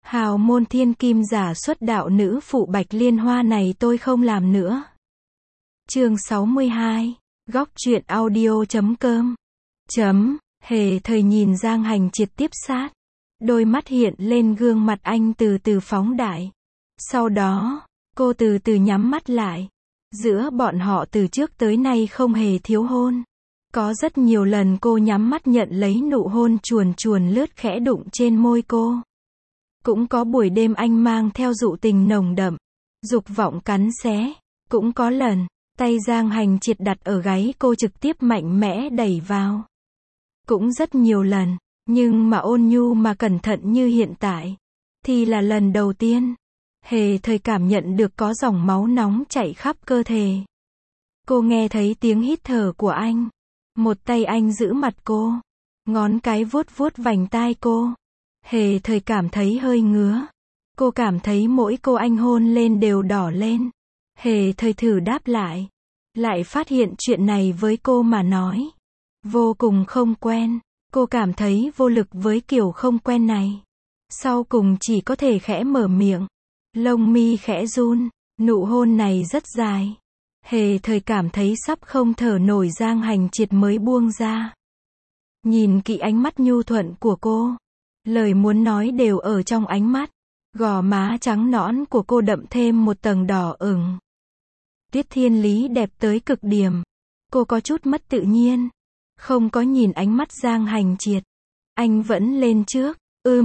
Hào môn thiên kim giả xuất đạo nữ phụ Bạch Liên Hoa này tôi không làm nữa. Chương 62. Góc truyện audio.com. Hề thời nhìn Giang Hành Triệt tiếp sát. Đôi mắt hiện lên gương mặt anh từ từ phóng đại. Sau đó, cô từ từ nhắm mắt lại. Giữa bọn họ từ trước tới nay không hề thiếu hôn. Có rất nhiều lần cô nhắm mắt nhận lấy nụ hôn chuồn chuồn lướt khẽ đụng trên môi cô. Cũng có buổi đêm anh mang theo dụ tình nồng đậm, dục vọng cắn xé. Cũng có lần, tay Giang Hành Triệt đặt ở gáy cô trực tiếp mạnh mẽ đẩy vào. Cũng rất nhiều lần, nhưng mà ôn nhu mà cẩn thận như hiện tại, thì là lần đầu tiên. Hề thời cảm nhận được có dòng máu nóng chảy khắp cơ thể. Cô nghe thấy tiếng hít thở của anh. Một tay anh giữ mặt cô, ngón cái vuốt vuốt vành tai cô. Hề thời cảm thấy hơi ngứa. Cô cảm thấy mỗi cô anh hôn lên đều đỏ lên. Hề thời thử đáp lại. Lại phát hiện chuyện này với cô mà nói vô cùng không quen. Cô cảm thấy vô lực với kiểu không quen này. Sau cùng chỉ có thể khẽ mở miệng. Lông mi khẽ run. Nụ hôn này rất dài. Hề thời cảm thấy sắp không thở nổi. Giang Hành Triệt mới buông ra. Nhìn kỹ ánh mắt nhu thuận của cô. Lời muốn nói đều ở trong ánh mắt. Gò má trắng nõn của cô đậm thêm một tầng đỏ ửng. Tiết Thiên Lý đẹp tới cực điểm. Cô có chút mất tự nhiên. Không có nhìn ánh mắt Giang Hành Triệt. Anh vẫn lên trước.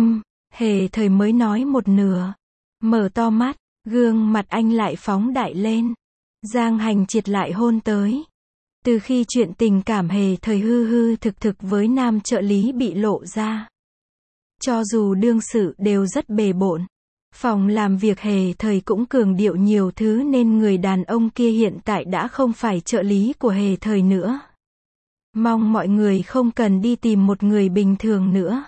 Hề thời mới nói một nửa. Mở to mắt, gương mặt anh lại phóng đại lên. Giang Hành Triệt lại hôn tới. Từ khi chuyện tình cảm hề thời hư hư thực thực với nam trợ lý bị lộ ra. Cho dù đương sự đều rất bề bộn. Phòng làm việc hề thời cũng cường điệu nhiều thứ nên người đàn ông kia hiện tại đã không phải trợ lý của hề thời nữa. Mong mọi người không cần đi tìm một người bình thường nữa.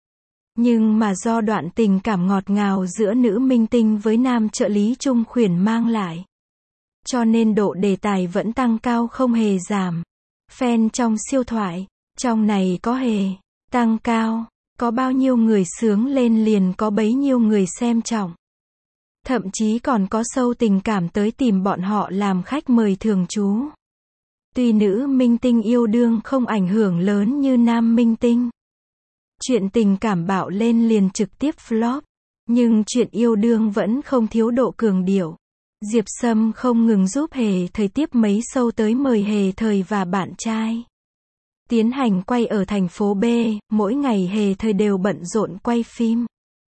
Nhưng mà do đoạn tình cảm ngọt ngào giữa nữ minh tinh với nam trợ lý Trung Khuyển mang lại. Cho nên độ đề tài vẫn tăng cao không hề giảm. Fan trong siêu thoại, trong này có hề, tăng cao. Có bao nhiêu người sướng lên liền có bấy nhiêu người xem trọng. Thậm chí còn có sâu tình cảm tới tìm bọn họ làm khách mời thường trú. Tuy nữ minh tinh yêu đương không ảnh hưởng lớn như nam minh tinh. Chuyện tình cảm bạo lên liền trực tiếp flop. Nhưng chuyện yêu đương vẫn không thiếu độ cường điệu. Diệp Sâm không ngừng giúp hề thời tiếp mấy show tới mời hề thời và bạn trai. Tiến hành quay ở thành phố B, mỗi ngày hề thời đều bận rộn quay phim.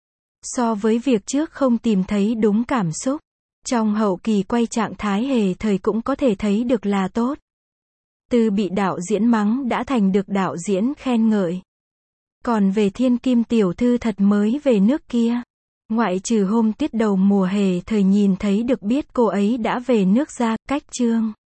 So với việc trước không tìm thấy đúng cảm xúc, trong hậu kỳ quay trạng thái hề thời cũng có thể thấy được là tốt. Từ bị đạo diễn mắng đã thành được đạo diễn khen ngợi. Còn về thiên kim tiểu thư thật mới về nước kia. Ngoại trừ hôm tiết đầu mùa hề thời nhìn thấy được biết cô ấy đã về nước ra, cách chương.